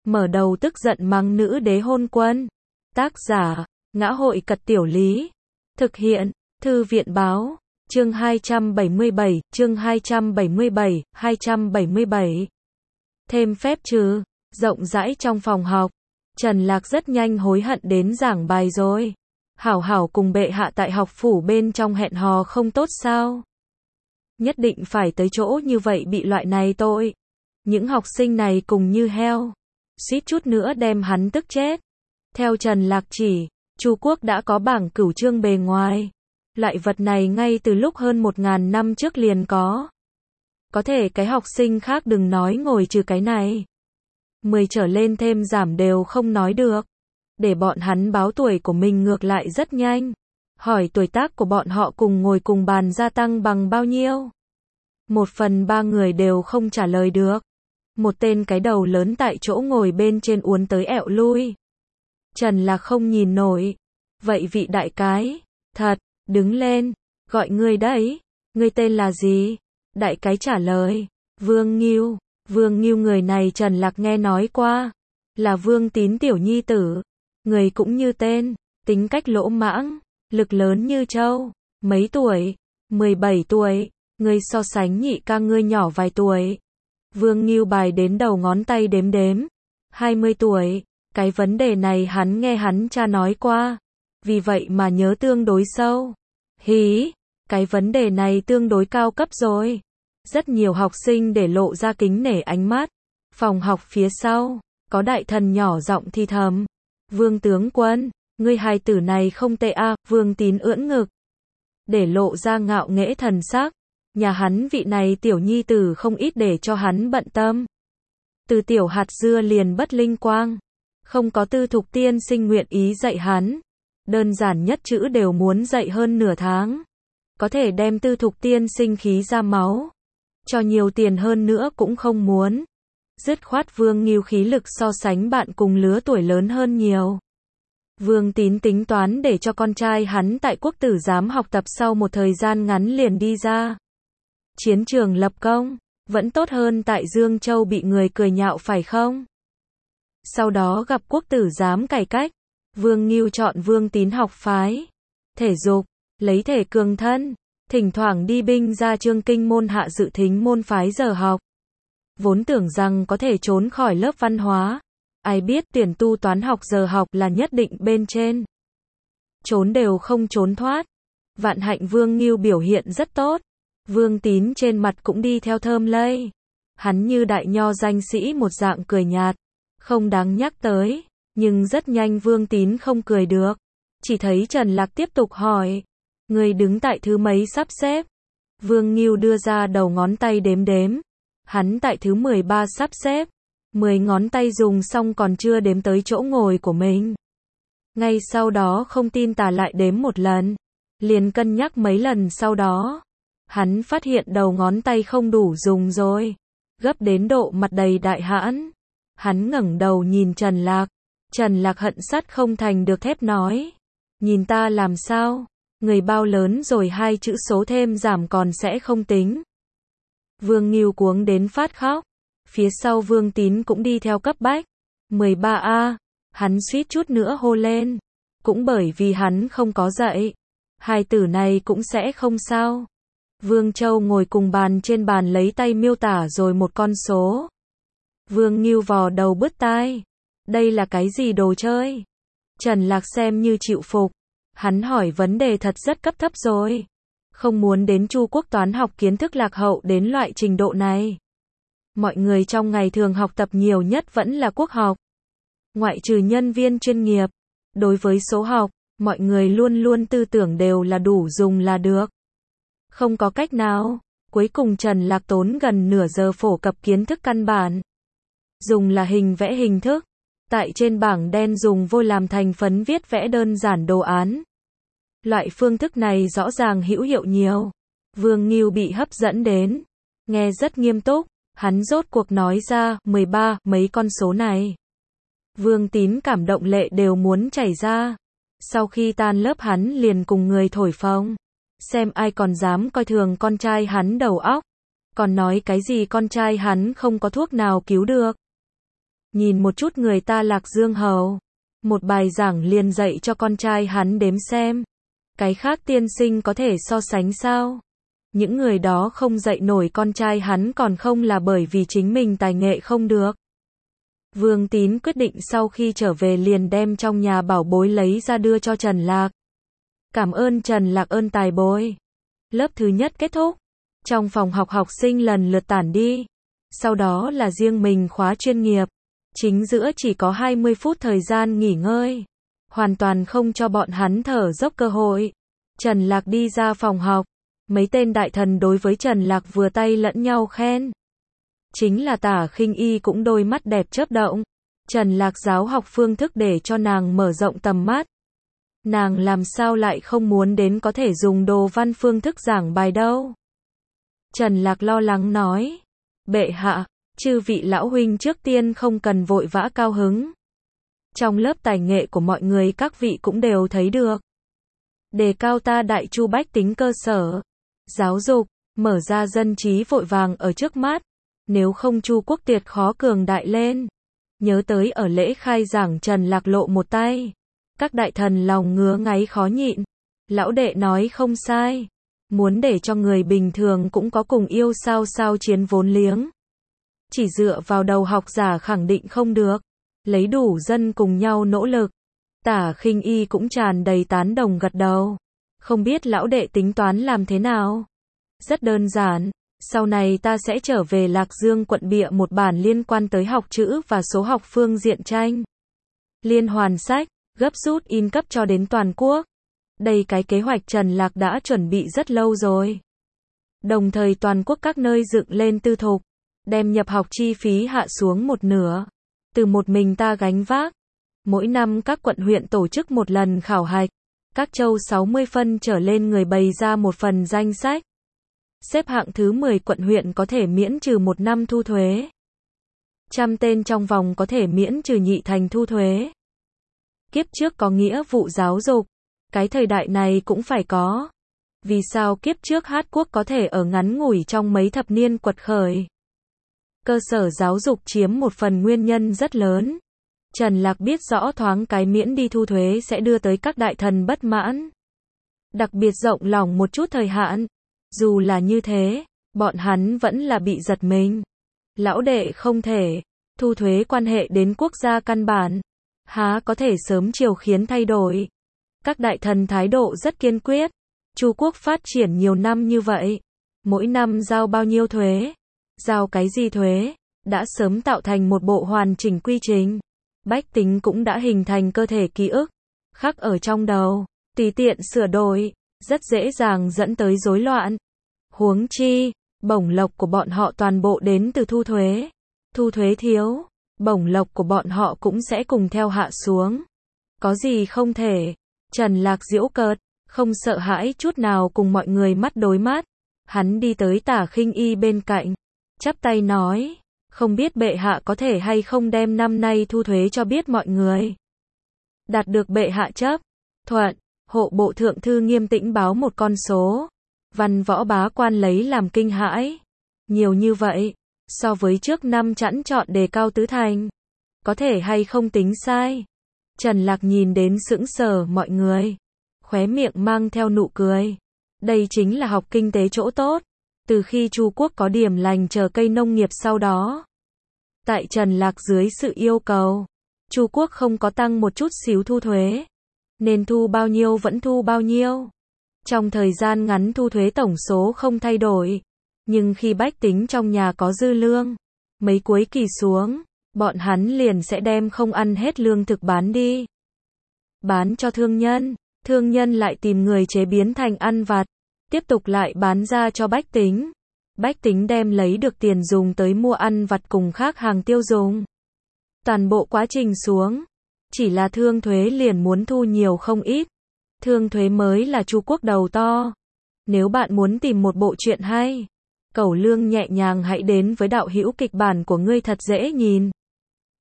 mở đầu tức giận mắng nữ đế hôn quân. Tác giả, Ngã hội Cật Tiểu Lý. Thực hiện, Thư viện Báo. Chương 277, chương 277, 277. Thêm phép trừ, rộng rãi trong phòng học. Trần Lạc rất nhanh hối hận đến giảng bài rồi. Hảo hảo cùng bệ hạ tại học phủ bên trong hẹn hò không tốt sao? Nhất định phải tới chỗ như vậy bị loại này tội. Những học sinh này cùng như heo. Suýt chút nữa đem hắn tức chết. Theo Trần Lạc chỉ, Chu quốc đã có bảng cửu chương bề ngoài. Loại vật này ngay từ lúc hơn 1000 năm trước liền có. Có thể cái học sinh khác đừng nói ngồi trừ cái này. 10 trở lên thêm giảm đều không nói được. Để bọn hắn báo tuổi của mình ngược lại rất nhanh. Hỏi tuổi tác của bọn họ cùng ngồi cùng bàn gia tăng bằng bao nhiêu. 1/3 người đều không trả lời được. Một tên cái đầu lớn tại chỗ ngồi bên trên uốn tới ẹo lui. Trần Lạc không nhìn nổi. Vậy vị đại cái, thật, đứng lên, gọi ngươi đấy, ngươi tên là gì? Đại cái trả lời, Vương Ngưu. Vương Ngưu người này Trần Lạc nghe nói qua, là Vương Tín tiểu nhi tử. Người cũng như tên, tính cách lỗ mãng, lực lớn như trâu. Mấy tuổi? 17 tuổi, ngươi so sánh nhị ca ngươi nhỏ vài tuổi. Vương Ngưu bài đến đầu ngón tay đếm đếm. 20 tuổi, cái vấn đề này hắn nghe hắn cha nói qua, vì vậy mà nhớ tương đối sâu. Hí, cái vấn đề này tương đối cao cấp rồi. Rất nhiều học sinh để lộ ra kính nể ánh mắt. Phòng học phía sau, có đại thần nhỏ giọng thì thầm. Vương tướng quân, ngươi hài tử này không tệ a. Vương Tín ưỡn ngực, để lộ ra ngạo nghễ thần sắc. Nhà hắn vị này tiểu nhi tử không ít để cho hắn bận tâm. Từ tiểu hạt dưa liền bất linh quang. Không có Tư Thục tiên sinh nguyện ý dạy hắn. Đơn giản nhất chữ đều muốn dạy hơn nửa tháng. Có thể đem Tư Thục tiên sinh khí ra máu. Cho nhiều tiền hơn nữa cũng không muốn. Dứt khoát Vương Ngưu khí lực so sánh bạn cùng lứa tuổi lớn hơn nhiều. Vương Tín tính toán để cho con trai hắn tại quốc tử giám học tập sau một thời gian ngắn liền đi ra. Chiến trường lập công, vẫn tốt hơn tại Dương Châu bị người cười nhạo phải không? Sau đó gặp quốc tử giám cải cách, Vương Ngưu chọn Vương Tín học phái. Thể dục, lấy thể cường thân, thỉnh thoảng đi binh ra chương kinh môn hạ dự thính môn phái giờ học. Vốn tưởng rằng có thể trốn khỏi lớp văn hóa. Ai biết tuyển tu toán học giờ học là nhất định bên trên. Trốn đều không trốn thoát. Vạn hạnh Vương Ngưu biểu hiện rất tốt. Vương Tín trên mặt cũng đi theo thơm lây. Hắn như đại nho danh sĩ một dạng cười nhạt. Không đáng nhắc tới. Nhưng rất nhanh Vương Tín không cười được. Chỉ thấy Trần Lạc tiếp tục hỏi. Người đứng tại thứ mấy sắp xếp? Vương Ngưu đưa ra đầu ngón tay đếm đếm. Hắn tại thứ 13 sắp xếp. 10 ngón tay dùng xong còn chưa đếm tới chỗ ngồi của mình. Ngay sau đó không tin tà lại đếm một lần. Liền cân nhắc mấy lần sau đó. Hắn phát hiện đầu ngón tay không đủ dùng rồi. Gấp đến độ mặt đầy đại hãn. Hắn ngẩng đầu nhìn Trần Lạc. Trần Lạc hận sắt không thành được thép nói. Nhìn ta làm sao? Người bao lớn rồi hai chữ số thêm giảm còn sẽ không tính. Vương Ngưu cuống đến phát khóc. Phía sau Vương Tín cũng đi theo cấp bách. 13A. Hắn suýt chút nữa hô lên. Cũng bởi vì hắn không có dạy. Hai tử này cũng sẽ không sao. Vương Châu ngồi cùng bàn trên bàn lấy tay miêu tả rồi một con số. Vương Ngưu vò đầu bứt tai. Đây là cái gì đồ chơi? Trần Lạc xem như chịu phục. Hắn hỏi vấn đề thật rất cấp thấp rồi. Không muốn đến Chu quốc toán học kiến thức lạc hậu đến loại trình độ này. Mọi người trong ngày thường học tập nhiều nhất vẫn là quốc học. Ngoại trừ nhân viên chuyên nghiệp. Đối với số học, mọi người luôn luôn tư tưởng đều là đủ dùng là được. Không có cách nào. Cuối cùng Trần Lạc tốn gần nửa giờ phổ cập kiến thức căn bản. Dùng là hình vẽ hình thức. Tại trên bảng đen dùng vôi làm thành phấn viết vẽ đơn giản đồ án. Loại phương thức này rõ ràng hữu hiệu nhiều. Vương Ngưu bị hấp dẫn đến. Nghe rất nghiêm túc. Hắn rốt cuộc nói ra 13 mấy con số này. Vương Tín cảm động lệ đều muốn chảy ra. Sau khi tan lớp hắn liền cùng người thổi phồng. Xem ai còn dám coi thường con trai hắn đầu óc. Còn nói cái gì con trai hắn không có thuốc nào cứu được. Nhìn một chút người ta Lạc Dương hầu. Một bài giảng liền dạy cho con trai hắn đếm xem. Cái khác tiên sinh có thể so sánh sao? Những người đó không dạy nổi con trai hắn còn không là bởi vì chính mình tài nghệ không được. Vương Tín quyết định sau khi trở về liền đem trong nhà bảo bối lấy ra đưa cho Trần Lạc. Cảm ơn Trần Lạc ơn tài bối. Lớp thứ nhất kết thúc. Trong phòng học học sinh lần lượt tản đi. Sau đó là riêng mình khóa chuyên nghiệp. Chính giữa chỉ có 20 phút thời gian nghỉ ngơi. Hoàn toàn không cho bọn hắn thở dốc cơ hội. Trần Lạc đi ra phòng học. Mấy tên đại thần đối với Trần Lạc vừa tay lẫn nhau khen. Chính là Tả Khinh Y cũng đôi mắt đẹp chớp động. Trần Lạc giáo học phương thức để cho nàng mở rộng tầm mắt. Nàng làm sao lại không muốn đến có thể dùng đồ văn phương thức giảng bài đâu. Trần Lạc lo lắng nói. Bệ hạ, chư vị lão huynh trước tiên không cần vội vã cao hứng. Trong lớp tài nghệ của mọi người các vị cũng đều thấy được. Đề cao ta Đại Chu bách tính cơ sở. Giáo dục, mở ra dân trí vội vàng ở trước mắt. Nếu không Chu quốc tiệt khó cường đại lên. Nhớ tới ở lễ khai giảng Trần Lạc lộ một tay. Các đại thần lòng ngứa ngáy khó nhịn. Lão đệ nói không sai. Muốn để cho người bình thường cũng có cùng yêu sao sao chiến vốn liếng. Chỉ dựa vào đầu học giả khẳng định không được. Lấy đủ dân cùng nhau nỗ lực. Tả Khinh Y cũng tràn đầy tán đồng gật đầu. Không biết lão đệ tính toán làm thế nào? Rất đơn giản. Sau này ta sẽ trở về Lạc Dương quận bịa một bản liên quan tới học chữ và số học phương diện tranh. Liên hoàn sách, gấp rút in cấp cho đến toàn quốc. Đây cái kế hoạch Trần Lạc đã chuẩn bị rất lâu rồi. Đồng thời toàn quốc các nơi dựng lên tư thục. Đem nhập học chi phí hạ xuống một nửa. Từ một mình ta gánh vác. Mỗi năm các quận huyện tổ chức một lần khảo hạch. Các châu 60 phân trở lên người bày ra một phần danh sách. Xếp hạng thứ 10 quận huyện có thể miễn trừ 1 năm thu thuế. 100 tên trong vòng có thể miễn trừ nhị thành thu thuế. Kiếp trước có nghĩa vụ giáo dục. Cái thời đại này cũng phải có. Vì sao kiếp trước Hát quốc có thể ở ngắn ngủi trong mấy thập niên quật khởi? Cơ sở giáo dục chiếm một phần nguyên nhân rất lớn. Trần Lạc biết rõ thoáng cái miễn đi thu thuế sẽ đưa tới các đại thần bất mãn. Đặc biệt rộng lòng một chút thời hạn. Dù là như thế, bọn hắn vẫn là bị giật mình. Lão đệ không thể. Thu thuế quan hệ đến quốc gia căn bản. Há có thể sớm chiều khiến thay đổi. Các đại thần thái độ rất kiên quyết. Chu quốc phát triển nhiều năm như vậy. Mỗi năm giao bao nhiêu thuế? Giao cái gì thuế? Đã sớm tạo thành một bộ hoàn chỉnh quy trình. Bách tính cũng đã hình thành cơ thể ký ức. Khắc ở trong đầu. Tùy tiện sửa đổi. Rất dễ dàng dẫn tới rối loạn. Huống chi, bổng lộc của bọn họ toàn bộ đến từ thu thuế. Thu thuế thiếu, bổng lộc của bọn họ cũng sẽ cùng theo hạ xuống. Có gì không thể? Trần Lạc giễu cợt, không sợ hãi chút nào cùng mọi người mắt đối mắt. Hắn đi tới Tả Khinh Y bên cạnh, chắp tay nói, không biết bệ hạ có thể hay không đem năm nay thu thuế cho biết mọi người. Đạt được bệ hạ chấp thuận, hộ bộ thượng thư nghiêm tĩnh báo một con số. Văn võ bá quan lấy làm kinh hãi. Nhiều như vậy, so với trước năm chẵn chọn đề cao tứ thành. Có thể hay không tính sai? Trần Lạc nhìn đến sững sờ mọi người. Khóe miệng mang theo nụ cười. Đây chính là học kinh tế chỗ tốt. Từ khi Chu quốc có điểm lành chờ cây nông nghiệp sau đó. Tại Trần Lạc dưới sự yêu cầu, Chu quốc không có tăng một chút xíu thu thuế. Nên thu bao nhiêu vẫn thu bao nhiêu. Trong thời gian ngắn thu thuế tổng số không thay đổi. Nhưng khi bách tính trong nhà có dư lương, mấy cuối kỳ xuống, bọn hắn liền sẽ đem không ăn hết lương thực bán đi. Bán cho thương nhân lại tìm người chế biến thành ăn vặt, tiếp tục lại bán ra cho bách tính. Bách tính đem lấy được tiền dùng tới mua ăn vặt cùng khác hàng tiêu dùng. Toàn bộ quá trình xuống, chỉ là thương thuế liền muốn thu nhiều không ít. Thương thuế mới là Chu quốc đầu to. Nếu bạn muốn tìm một bộ truyện hay, cẩu lương nhẹ nhàng hãy đến với đạo hữu kịch bản của ngươi thật dễ nhìn.